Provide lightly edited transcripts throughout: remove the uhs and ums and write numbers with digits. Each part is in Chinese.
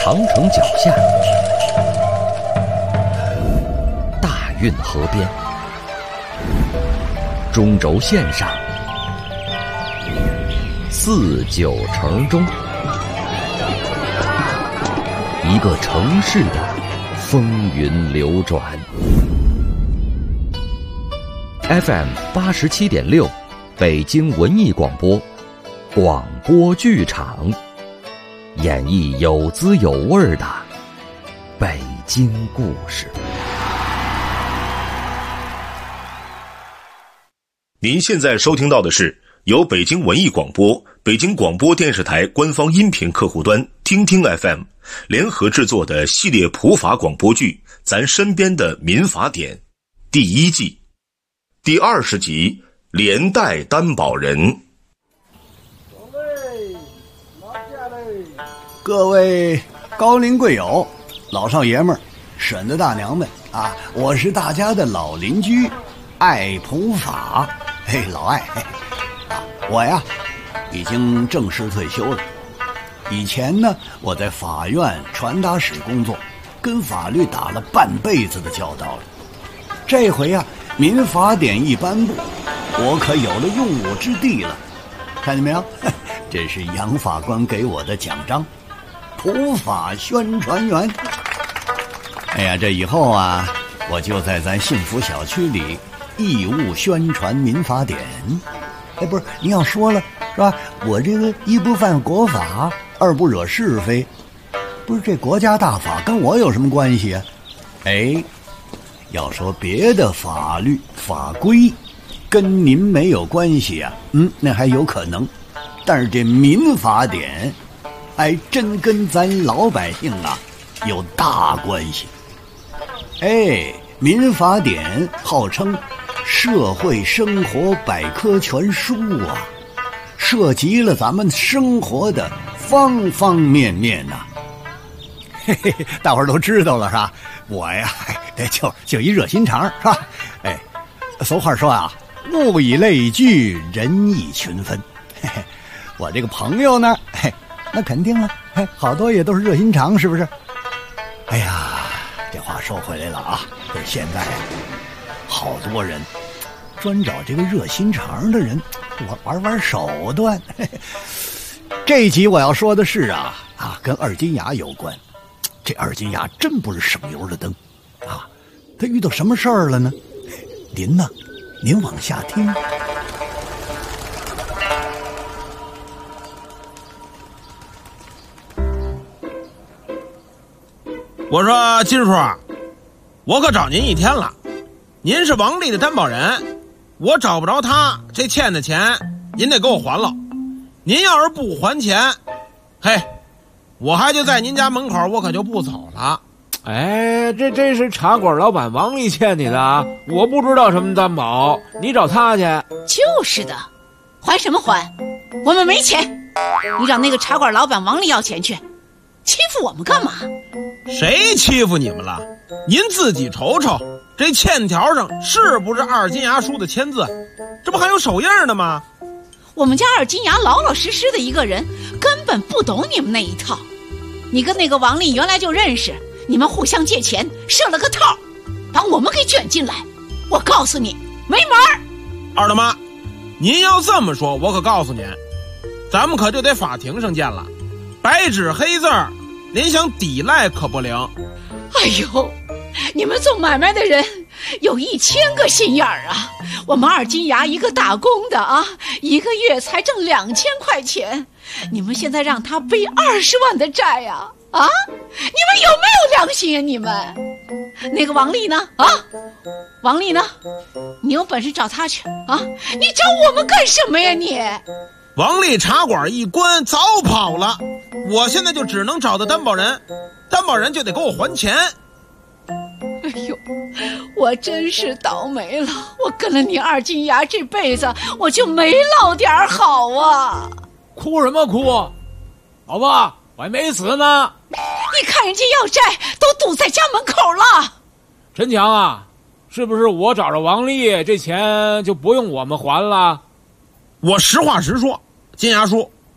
长城脚下，大运河边，中轴线上，四九城中，一个城市的风云流转。FM 87.6，北京文艺广播，广播剧场，演绎有滋有味的北京故事。 您现在收听到的是由北京文艺广播、北京广播电视台官方音频客户端听听 FM 联合制作的系列普法广播剧《咱身边的民法典》第1季第20集《连带担保人》。 各位高龄贵友、老少爷们儿、婶子大娘们啊，我是大家的老邻居艾普法。嘿，老艾，我呀已经正式退休了。以前呢，我在法院传达室工作，跟法律打了半辈子的交道了。这回呀，民法典一颁布，我可有了用武之地了。看见没有？这是杨法官给我的奖章，普法宣传员。哎呀，这以后啊，我就在咱幸福小区里义务宣传民法典。哎，不是，您要说了是吧？我这个一不犯国法，二不惹是非，不是这国家大法跟我有什么关系啊？哎，要说别的法律法规跟您没有关系啊，那还有可能，但是这民法典还真跟咱老百姓啊有大关系。哎，民法典号称社会生活百科全书啊，涉及了咱们生活的方方面面呐。嘿嘿，大伙儿都知道了是吧？我呀，就一热心肠是吧？哎，俗话说啊，物以类聚，人以群分。嘿嘿，我这个朋友呢，嘿，那肯定了，嘿，好多也都是热心肠，是不是？哎呀，这话说回来了啊，就是现在好多人专找这个热心肠的人，我玩手段。嘿嘿，这集我要说的是啊，跟二金牙有关。这二金牙真不是省油的灯啊！他遇到什么事儿了呢？您往下听。 我说金叔，我可找您一天了，您是王丽的担保人，我找不着他，这欠的钱您得给我还了。您要是不还钱，嘿，我还就在您家门口，我可就不走了。 哎，这是茶馆老板王丽欠你的啊！我不知道什么担保，你找他去。 就是的，还什么还？我们没钱，你找那个茶馆老板王丽要钱去，欺负我们干嘛？ 谁欺负你们了？您自己瞅瞅，这欠条上是不是二金牙叔的签字？这不还有手印呢吗？ 我们家二金牙老老实实的一个人，根本不懂你们那一套。你跟那个王丽原来就认识，你们互相借钱，设了个套，把我们给卷进来。我告诉你，没门儿！ 二大妈，您要这么说，我可告诉您，咱们可就得法庭上见了，白纸黑字儿，您想抵赖可不灵。 哎呦，你们做买卖的人有1000个心眼儿啊！我们二金牙一个打工的啊，一个月才挣2000块钱，你们现在让他背20万的债呀！啊，你们有没有良心啊？你们那个王丽呢？啊，王丽呢？你有本事找他去啊！你找我们干什么呀你？ 王丽茶馆一关早跑了，我现在就只能找到担保人，担保人就得给我还钱。 哎呦，我真是倒霉了！我跟了你二金牙这辈子，我就没落点好啊！ 哭什么哭？老婆，我还没死呢。 你看人家要债都堵在家门口了。 陈强啊，是不是我找着王丽，这钱就不用我们还了？ 我实话实说，金牙叔，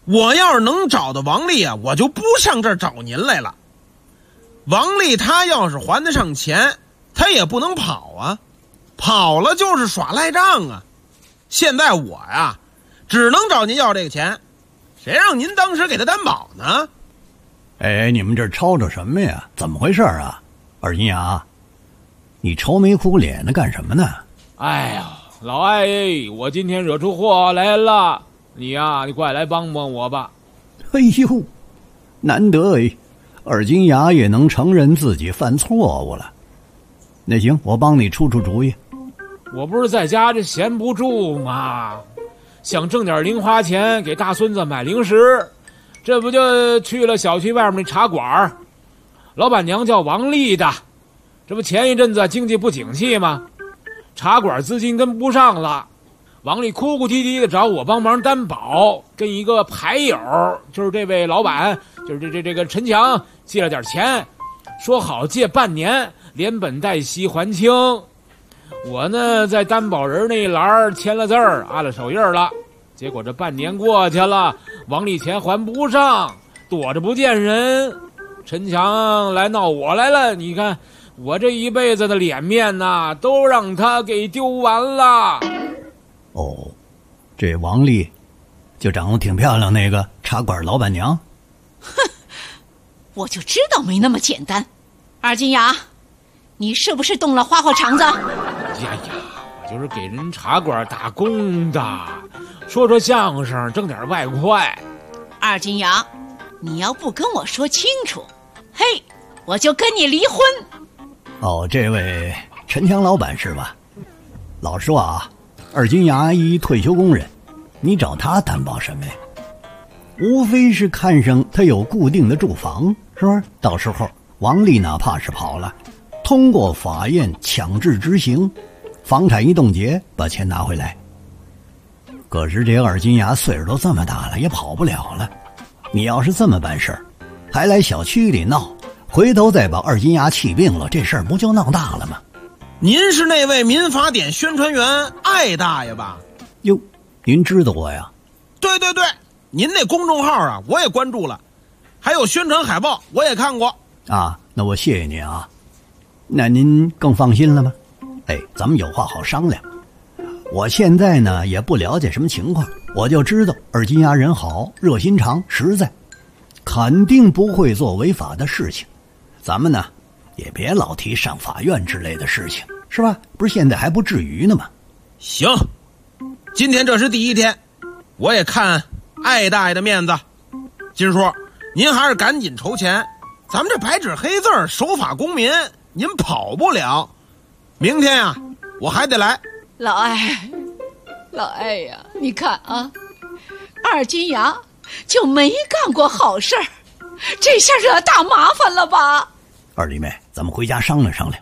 我要是能找到王丽啊，我就不上这儿找您来了。王丽她要是还得上钱，她也不能跑啊，跑了就是耍赖账啊。现在我呀，只能找您要这个钱，谁让您当时给她担保呢？ 哎，你们这吵吵什么呀？怎么回事啊？二金牙，你愁眉苦脸的干什么呢？ 哎呀，老艾，我今天惹出祸来了，你呀，你快来帮帮我吧。 哎呦，难得哎，二金牙也能承认自己犯错误了。那行，我帮你出出主意。 我不是在家这闲不住吗？想挣点零花钱给大孙子买零食，这不就去了小区外面那茶馆，老板娘叫王丽的。这不前一阵子经济不景气吗？茶馆资金跟不上了，王丽哭哭啼啼的找我帮忙担保，跟一个牌友，就是这位老板，就是这个陈强借了点钱，说好借半年，连本带息还清。我呢在担保人那一栏签了字儿，按了手印了。结果这半年过去了，王丽钱还不上，躲着不见人。陈强来闹我来了，你看我这一辈子的脸面呐，都让他给丢完了。 哦，这王丽就长得挺漂亮那个茶馆老板娘？ 哼，我就知道没那么简单。二金牙，你是不是动了花花肠子？ 呀，我就是给人茶馆打工的，说说相声挣点外快。 二金牙，你要不跟我说清楚，嘿，我就跟你离婚。 哦，这位陈强老板是吧？老实说啊，二金牙一退休工人，你找他担保什么呀？无非是看上他有固定的住房，是不是？到时候王丽哪怕是跑了，通过法院强制执行，房产一冻结，把钱拿回来。可是这二金牙岁数都这么大了，也跑不了了。你要是这么办事儿，还来小区里闹，回头再把二金牙气病了，这事儿不就闹大了吗？ 您是那位民法典宣传员艾大爷吧？ 哟，您知道我呀？ 对对对，您那公众号啊，我也关注了，还有宣传海报我也看过。 啊，那我谢谢您啊。那您更放心了吗？哎，咱们有话好商量。我现在呢也不了解什么情况，我就知道二金牙人好，热心肠，实在，肯定不会做违法的事情。咱们呢也别老提上法院之类的事情，是吧？不是现在还不至于呢吗？ 行，今天这是第一天，我也看艾大爷的面子。金叔，您还是赶紧筹钱，咱们这白纸黑字守法公民，您跑不了。明天呀，我还得来。 老艾呀，你看啊，二金牙就没干过好事儿，这下惹大麻烦了吧？ 二弟妹，咱们回家商量商量。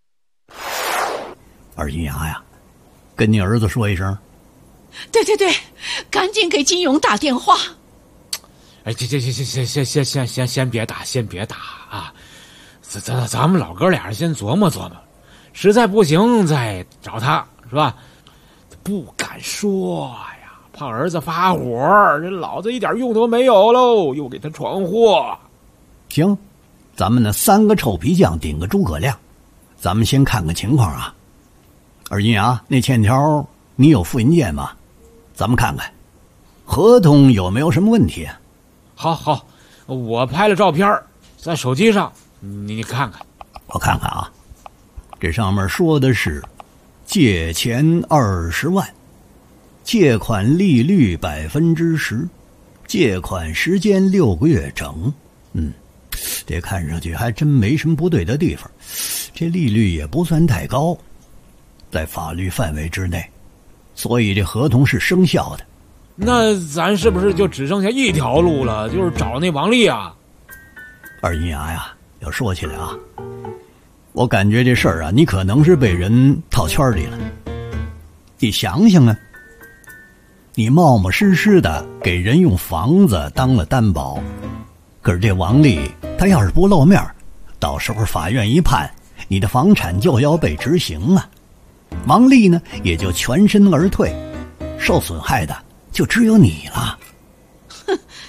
二金牙呀，跟你儿子说一声。 对， 赶紧给金勇打电话。 哎，先别打啊！咱们老哥俩先琢磨琢磨，实在不行再找他，是吧？不敢说呀，怕儿子发火，这老子一点用都没有喽，又给他闯祸。 行，咱们呢3个臭皮匠顶个诸葛亮，咱们先看看情况啊。二金牙，那欠条你有复印件吗？咱们看看合同有没有什么问题啊？ 好，我拍了照片在手机上，你看看。 我看看啊，这上面说的是借钱20万，借款利率10%，借款时间6个月整。这看上去还真没什么不对的地方，这利率也不算太高，在法律范围之内，所以这合同是生效的。 那咱是不是就只剩下一条路了，就是找那王丽啊？ 二银牙呀，要说起来啊，我感觉这事儿啊，你可能是被人套圈里了。你想想啊，你冒冒失失的给人用房子当了担保，可是这王丽她要是不露面，到时候法院一判，你的房产就要被执行啊。王丽呢也就全身而退，受损害的就只有你了。 哼，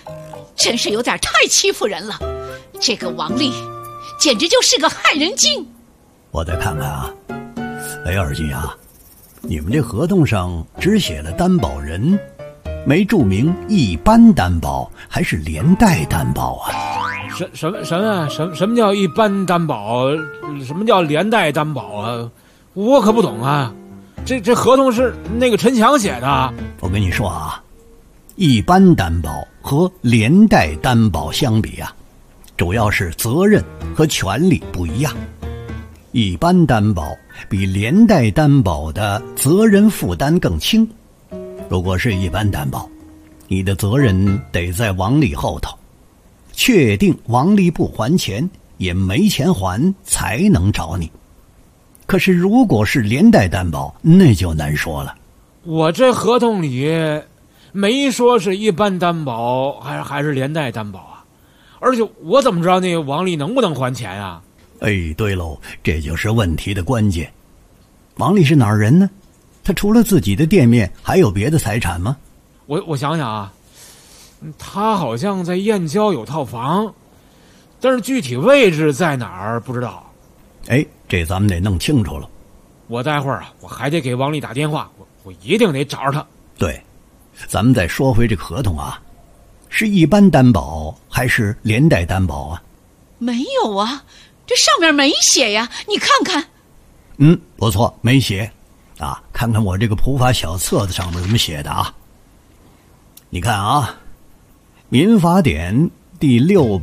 真是有点太欺负人了。这个王丽简直就是个害人精。 我再看看啊，哎，二金啊，你们这合同上只写了担保人，没注明一般担保还是连带担保啊？ 什么叫一般担保？什么叫连带担保啊？我可不懂啊。这合同是那个陈强写的。 我跟你说啊，一般担保和连带担保相比啊，主要是责任和权利不一样。一般担保比连带担保的责任负担更轻。如果是一般担保，你的责任得在王丽后头，确定王丽不还钱，也没钱还才能找你。可是如果是连带担保，那就难说了。 我这合同里没说是一般担保还是连带担保啊，而且我怎么知道那个王丽能不能还钱啊？ 哎，对喽，这就是问题的关键。王丽是哪儿人呢？他除了自己的店面，还有别的财产吗？ 我想想啊，他好像在燕郊有套房，但是具体位置在哪儿不知道。 哎，这咱们得弄清楚了。 我待会儿啊，我还得给王丽打电话，我一定得找着他。 对，咱们再说回这个合同啊，是一般担保还是连带担保啊？ 没有啊，这上面没写呀，你看看。 不错，没写啊。看看我这个普法小册子上面怎么写的啊。你看啊，民法典第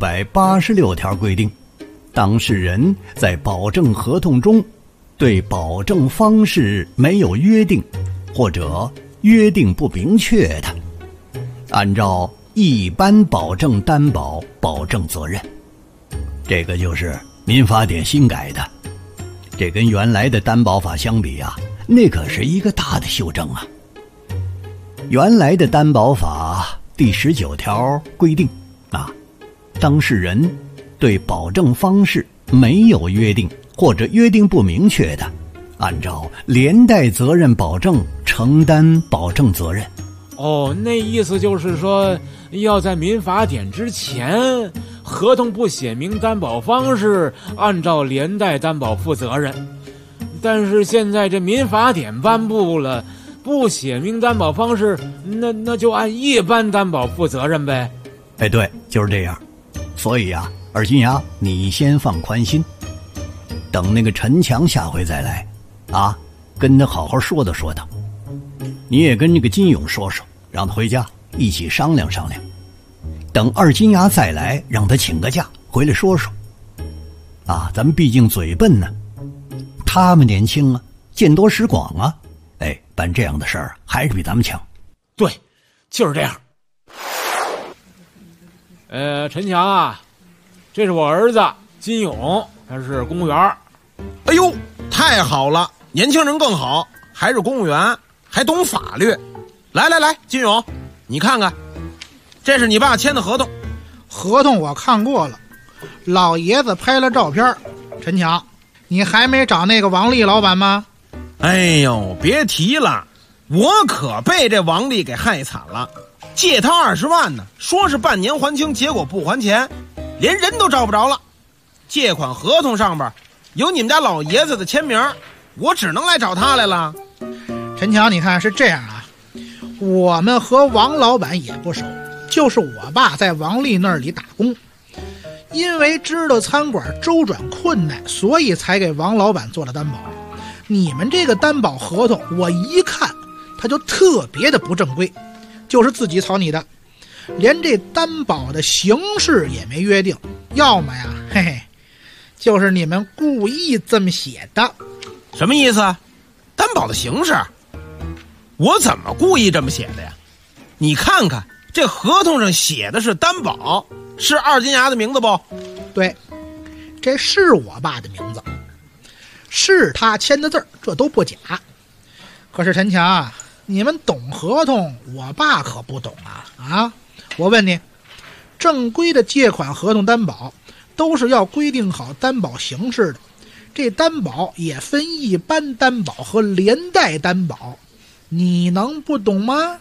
686条规定，当事人在保证合同中对保证方式没有约定，或者约定不明确的，按照一般保证担保保证责任。这个就是民法典新改的，这跟原来的担保法相比啊，那可是一个大的修正啊。原来的担保法第19条规定啊，当事人对保证方式没有约定或者约定不明确的，按照连带责任保证承担保证责任。 哦，那意思就是说，要在民法典之前，合同不写明担保方式，按照连带担保负责任。但是现在这民法典颁布了，不写明担保方式，那就按一般担保负责任呗。 哎，对，就是这样。所以啊，二金牙，你先放宽心，等那个陈强下回再来啊，跟他好好说道说道。你也跟这个金勇说说，让他回家一起商量商量。等二金牙再来，让他请个假回来说说。啊，咱们毕竟嘴笨呢，他们年轻啊，见多识广啊，哎，办这样的事儿还是比咱们强。 对，就是这样。陈强啊，这是我儿子金勇，他是公务员。 哎呦，太好了，年轻人更好，还是公务员，还懂法律。来，金勇，你看看，这是你爸签的合同。 合同我看过了，老爷子拍了照片。陈强，你还没找那个王丽老板吗？ 哎呦，别提了，我可被这王丽给害惨了。借他20万呢，说是半年还清，结果不还钱，连人都找不着了。借款合同上边有你们家老爷子的签名，我只能来找他来了。 陈强，你看是这样啊，我们和王老板也不熟，就是我爸在王丽那里打工，因为知道餐馆周转困难，所以才给王老板做了担保。你们这个担保合同我一看他就特别的不正规，就是自己草拟的，连这担保的形式也没约定，要么呀，嘿嘿，就是你们故意这么写的。 什么意思？担保的形式？我怎么故意这么写的呀？你看看这合同上写的是担保，是二金牙的名字不？ 对，这是我爸的名字，是他签的字儿，这都不假。可是陈强啊，你们懂合同，我爸可不懂啊！我问你，正规的借款合同担保都是要规定好担保形式的，这担保也分一般担保和连带担保，你能不懂吗？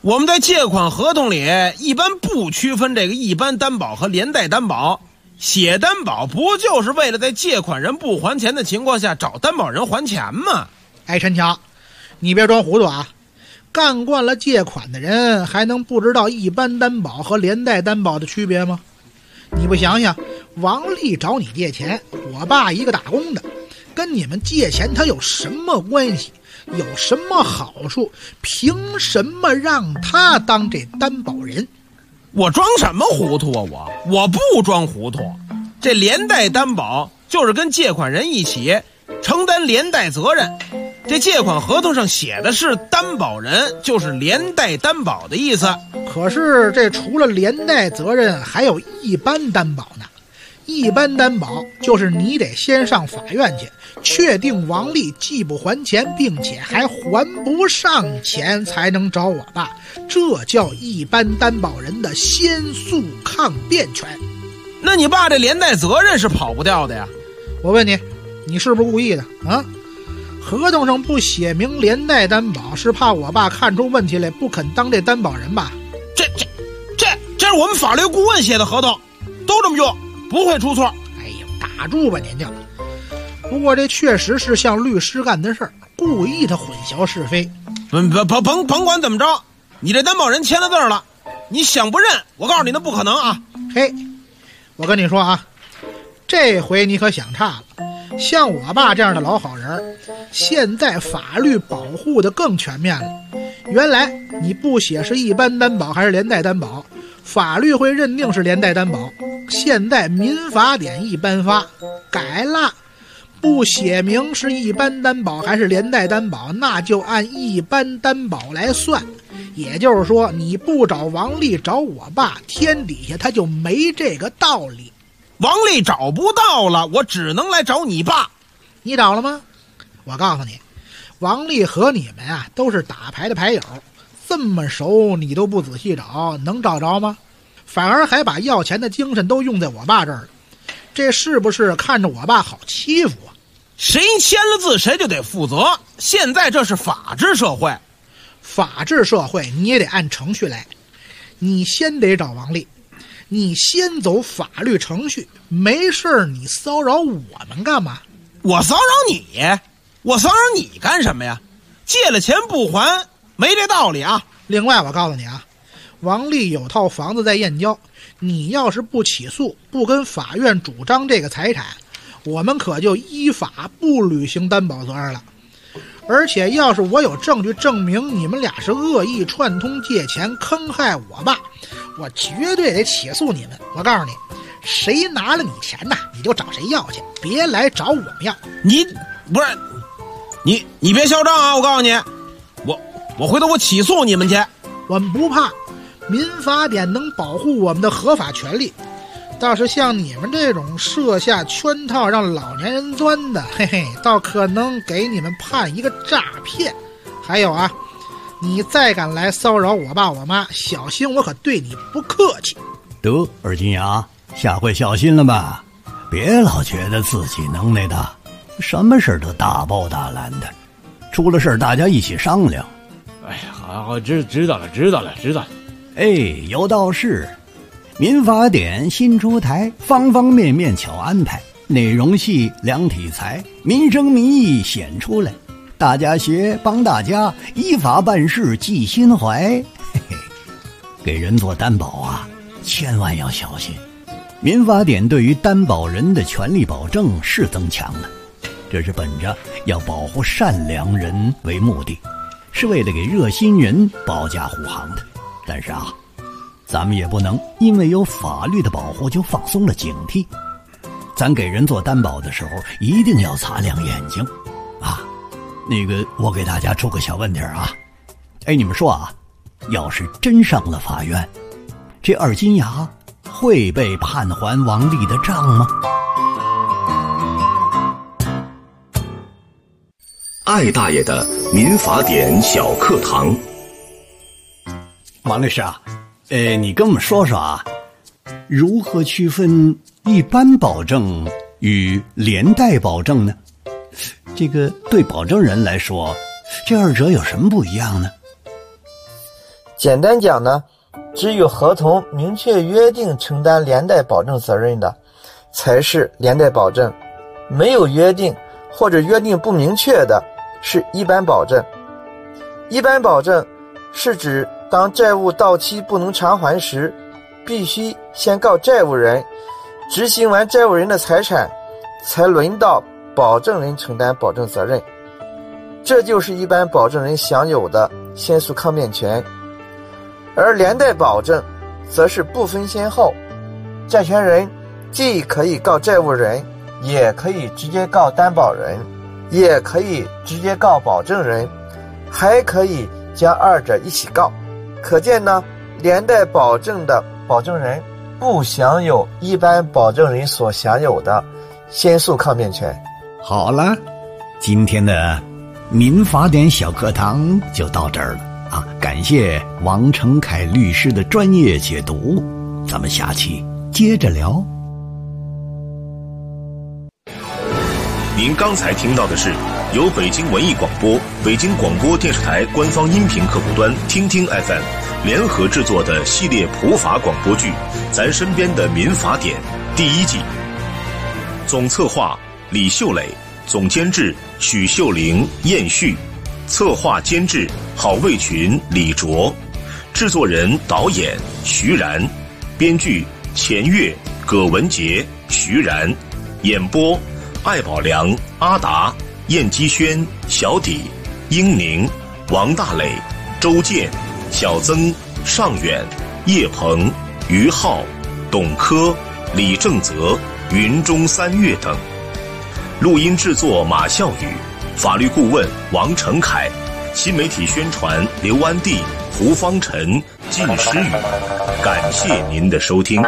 我们在借款合同里一般不区分这个一般担保和连带担保，写担保不就是为了在借款人不还钱的情况下找担保人还钱吗？ 哎，陈强，你别装糊涂啊！干惯了借款的人还能不知道一般担保和连带担保的区别吗？你不想想，王丽找你借钱，我爸一个打工的，跟你们借钱他有什么关系？有什么好处？凭什么让他当这担保人？ 我装什么糊涂啊？我不装糊涂。这连带担保就是跟借款人一起承担连带责任。这借款合同上写的是担保人，就是连带担保的意思。 可是这除了连带责任，还有一般担保呢。一般担保就是你得先上法院去，确定王丽既不还钱，并且还还不上钱，才能找我爸。这叫一般担保人的先诉抗辩权。 那你爸这连带责任是跑不掉的呀？ 我问你，你是不是故意的啊？合同上不写明连带担保，是怕我爸看出问题来不肯当这担保人吧？这是我们法律顾问写的合同，都这么用，不会出错。哎呦，打住吧您就。不过这确实是像律师干的事儿，故意的混淆是非。甭管怎么着，你这担保人签了字了，你想不认，我告诉你那不可能啊！嘿，我跟你说啊，这回你可想差了。像我爸这样的老好人，现在法律保护的更全面了。原来你不写是一般担保还是连带担保，法律会认定是连带担保。现在民法典一颁发改了，不写明是一般担保还是连带担保，那就按一般担保来算。也就是说，你不找王丽找我爸，天底下他就没这个道理。王丽找不到了，我只能来找你爸。你找了吗？我告诉你，王丽和你们啊都是打牌的牌友，这么熟你都不仔细找，能找着吗？反而还把要钱的精神都用在我爸这儿了，这是不是看着我爸好欺负啊？谁签了字谁就得负责，现在这是法治社会。法治社会你也得按程序来，你先得找王丽，你先走法律程序，没事你骚扰我们干嘛？我骚扰你？我骚扰你干什么呀？借了钱不还，没这道理啊！另外我告诉你啊，王丽有套房子在燕郊，你要是不起诉，不跟法院主张这个财产，我们可就依法不履行担保责任了。而且要是我有证据证明你们俩是恶意串通借钱坑害我爸，我绝对得起诉你们。我告诉你，谁拿了你钱呐，你就找谁要去，别来找我们要。你不是你别嚣张啊！我告诉你，我回头我起诉你们去。我们不怕，民法典能保护我们的合法权利。倒是像你们这种设下圈套让老年人钻的，嘿嘿，倒可能给你们判一个诈骗。还有啊，你再敢来骚扰我爸我妈，小心我可对你不客气。 得，二金牙，下回小心了吧，别老觉得自己能耐大，什么事都大包大揽的，出了事大家一起商量。 哎呀，好，知道了。 哎，有道是，民法典新出台，方方面面巧安排，内容细，量体裁，民生民意显出来，大家学，帮大家，依法办事记心怀。嘿嘿，给人做担保啊，千万要小心。民法典对于担保人的权利保证是增强了，这是本着要保护善良人为目的，是为了给热心人保驾护航的。但是啊，咱们也不能因为有法律的保护就放松了警惕，咱给人做担保的时候一定要擦亮眼睛啊。那个，我给大家出个小问题啊，哎，你们说啊，要是真上了法院，这二金牙会被判还王丽的账吗？ 艾大爷的民法典小课堂。 王律师啊，你跟我们说说啊，如何区分一般保证与连带保证呢？这个对保证人来说，这二者有什么不一样呢？ 简单讲呢，只有合同明确约定承担连带保证责任的，才是连带保证；没有约定或者约定不明确的，是一般保证。一般保证是指当债务到期不能偿还时，必须先告债务人，执行完债务人的财产，才轮到保证人承担保证责任。这就是一般保证人享有的先诉抗辩权。而连带保证则是不分先后，债权人既可以告债务人，也可以直接告担保人，也可以直接告保证人，还可以将二者一起告。可见呢，连带保证的保证人不享有一般保证人所享有的先诉抗辩权。 好了，今天的民法典小课堂就到这儿了啊！感谢王成凯律师的专业解读，咱们下期接着聊。 您刚才听到的是由北京文艺广播、北京广播电视台官方音频客户端听听 FM 联合制作的系列普法广播剧《咱身边的民法典》第1季。总策划李秀磊，总监制许秀玲、燕旭，策划监制郝卫群、李卓，制作人导演徐然，编剧钱月、葛文杰、徐然，演播艾宝良、阿达、燕基轩、小底、英宁、王大磊、周健、小曾、尚远、叶鹏、于浩、董科、李正泽、云中三月等。录音制作马孝宇，法律顾问王成凯，新媒体宣传刘安娣、胡方晨、靳诗雨。感谢您的收听。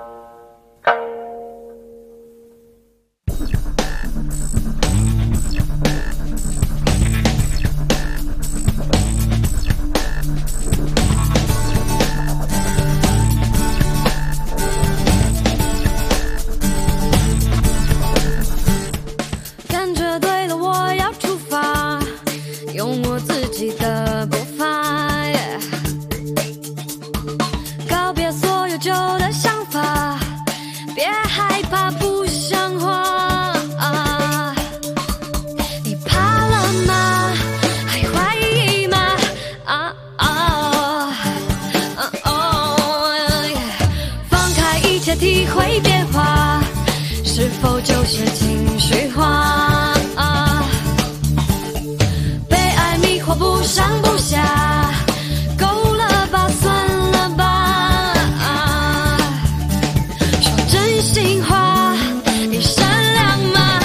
体会变化，是否就是情绪化？被爱迷惑不上不下，够了吧，算了吧。说真心话，你善良吗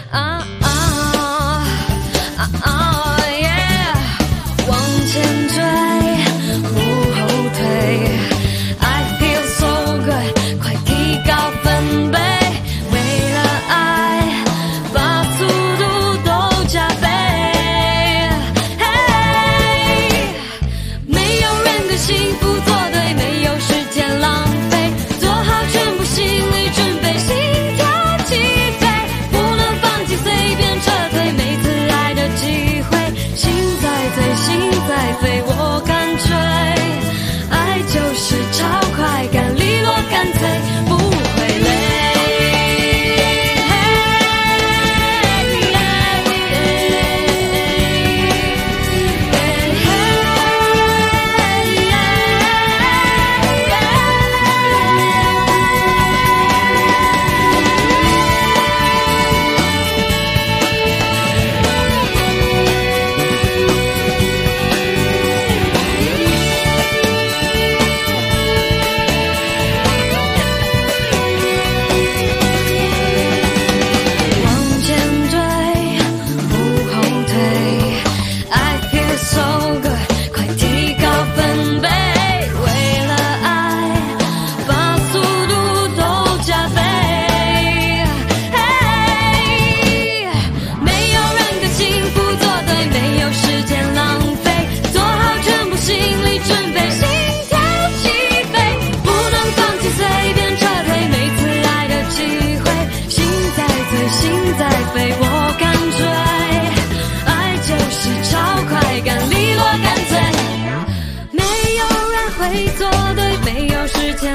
？Yeah， 往前追，不后退。I feel so good。提高分贝，为了爱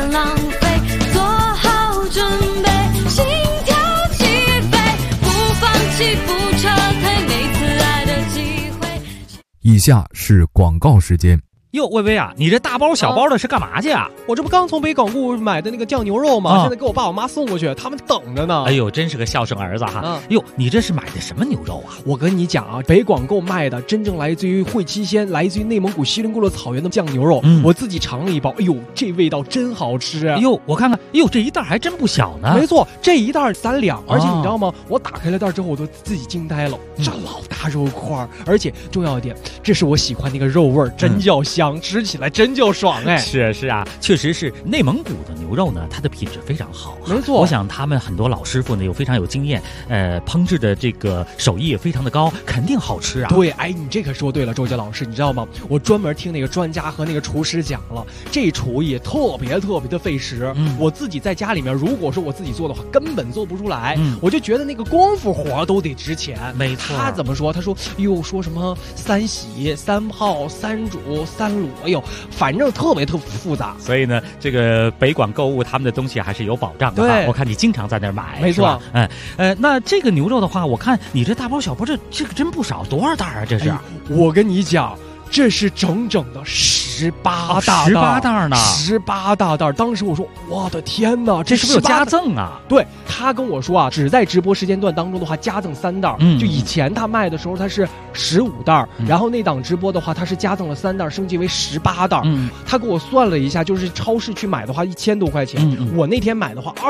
想浪费，做好准备，心跳起飞，不放弃不撤退，每次爱的机会。 以下是广告时间。 哟，薇薇啊，你这大包小包的是干嘛去啊？ 我这不刚从北广固买的那个酱牛肉吗？现在给我爸我妈送过去，他们等着呢。 哎呦，真是个孝顺儿子哈！哟，你这是买的什么牛肉啊？ 我跟你讲啊，北广购卖的真正来自于会期鲜，来自于内蒙古锡林郭勒草原的酱牛肉。我自己尝了一包，哎呦，这味道真好吃啊！ 哎呦，我看看，哎呦，这一袋还真不小呢。 没错，这一袋3两，而且你知道吗？我打开了袋之后，我都自己惊呆了，这老大肉块，而且重要一点，这是我喜欢那个肉味儿，真叫香，吃起来真就爽哎！ 是啊，确实是内蒙古的牛肉呢，它的品质非常好。 没错， 我想他们很多老师傅呢又非常有经验，烹制的这个手艺也非常的高，肯定好吃啊。 对，哎，你这可说对了，周杰老师，你知道吗？我专门听那个专家和那个厨师讲了，这厨艺特别的费时。我自己在家里面，如果说我自己做的话，根本做不出来。我就觉得那个功夫活都得值钱。 没错。 他怎么说？他说，哟，说什么3洗、3泡、3煮、3卤，哎呦。反正特别复杂， 所以呢，这个北广购物他们的东西还是有保障的。 对， 我看你经常在那儿买， 没错。 那这个牛肉的话，我看你这大包小包，这个真不少，多少袋啊？这是？ 我跟你讲，这是整整的18袋呢，18大袋。当时我说，我的天哪， 这是不是有加赠啊？ 对，他跟我说啊，只在直播时间段当中的话，加赠3袋。就以前他卖的时候，他是15袋，然后那档直播的话，他是加赠了3袋，升级为18袋。他给我算了一下，就是超市去买的话1000多块钱，我那天买的话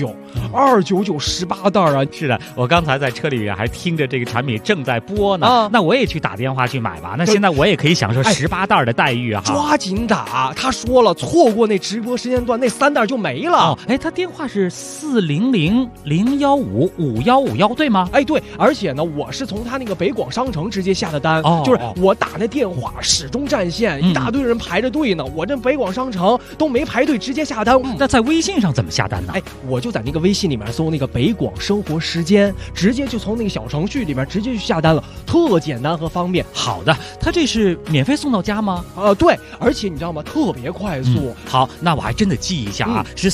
299，29918袋啊！ 是的，我刚才在车里面还听着这个产品正在播呢，那我也去打电话去买吧。那现在我也可以享受18袋的待遇啊！ 抓紧打！他说了，错过那直播时间段，那3袋就没了。 他电话是400-015-5151，对吗？ 对，而且呢，我是从他那个北广商城直接下的单，就是我打那电话始终占线，一大堆人排着队呢。我这北广商城都没排队，直接下单。 那在微信上怎么下单呢？ 我就在那个微信里面搜那个北广生活时间，直接就从那个小程序里面直接去下单了，特简单和方便。 好的，他这是免费送到家吗？ 对，而且你知道吗？特别快速。 好，那我还真得记一下啊，是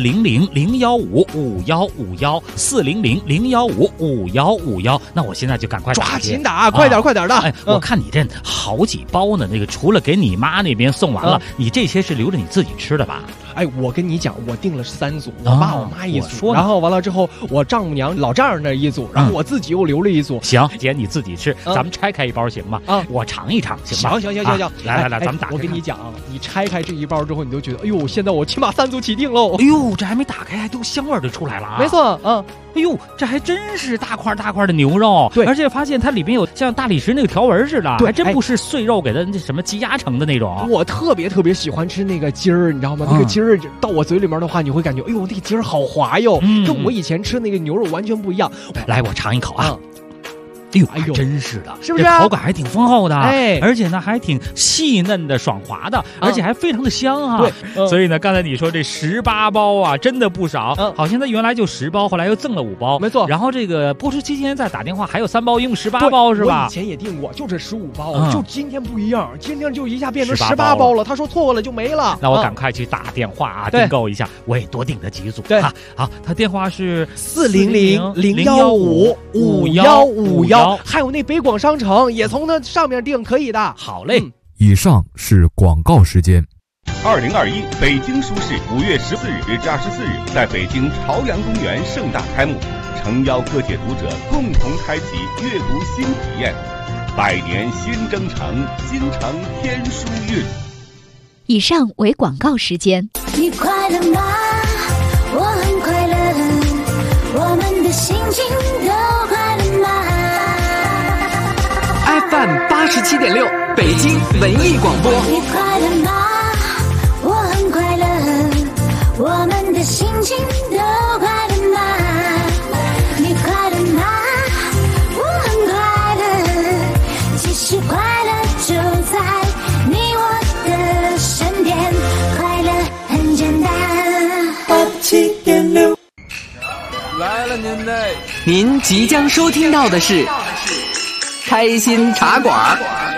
400-015-5151，400-015-5151。那我现在就赶快抓紧打，快点的。 我看你这好几包呢，那个除了给你妈那边送完了，你这些是留着你自己吃的吧？ 我跟你讲，我订了3组，我爸我妈一组，然后完了之后，我丈母娘老丈人那一组，然后我自己又留了一组。 行，姐你自己吃，咱们拆开一包行吗？我尝一尝行吗？ 行， 来，咱们打开。 我跟你讲，你拆开这一包之后，你就觉得，哎呦，现在我起码3组起订喽。 哎呦，这还没打开，还都香味就出来了啊！ 没错， 哎呦，这还真是大块的牛肉， 对， 而且发现它里边有像大理石那个条纹似的，还真不是碎肉给它什么积压成的那种。 我特别喜欢吃那个筋儿，你知道吗？那个筋儿到我嘴里面的话，你会感觉，哎呦，那个筋儿好滑哟，跟我以前吃那个牛肉完全不一样。 来，我尝一口啊。哎呦，真是的， 是不是？ 口感还挺丰厚的，而且呢还挺细嫩的、爽滑的，而且还非常的香啊。 对， 所以呢，刚才你说这18包啊，真的不少。好像它原来就10包，后来又赠了5包， 没错。 然后这个播出期间再打电话，还有3包，一共18包是吧？ 我以前也订过，就这15包，就今天不一样，今天就一下变成18包了。他说错了就没了， 那我赶快去打电话啊，订购一下，我也多订了几组。 对， 好，他电话是 400-015-5151，还有那北广商城也从那上面订可以的。 好嘞， 以上是广告时间。 2021北京书市5月14日至24日在北京朝阳公园盛大开幕，诚邀各界读者共同开启阅读新体验。百年新征程，京城天书韵。 以上为广告时间。 你快乐吗？我很快乐，我们的心情都快乐吗？ FM 87.6北京文艺广播。 你快乐吗？我很快乐，我们的心情都快乐吗？你快乐吗？我很快乐，其实快乐就在你我的身边，快乐很简单。87.6 来了您嘞！您即将收听到的是开心茶馆。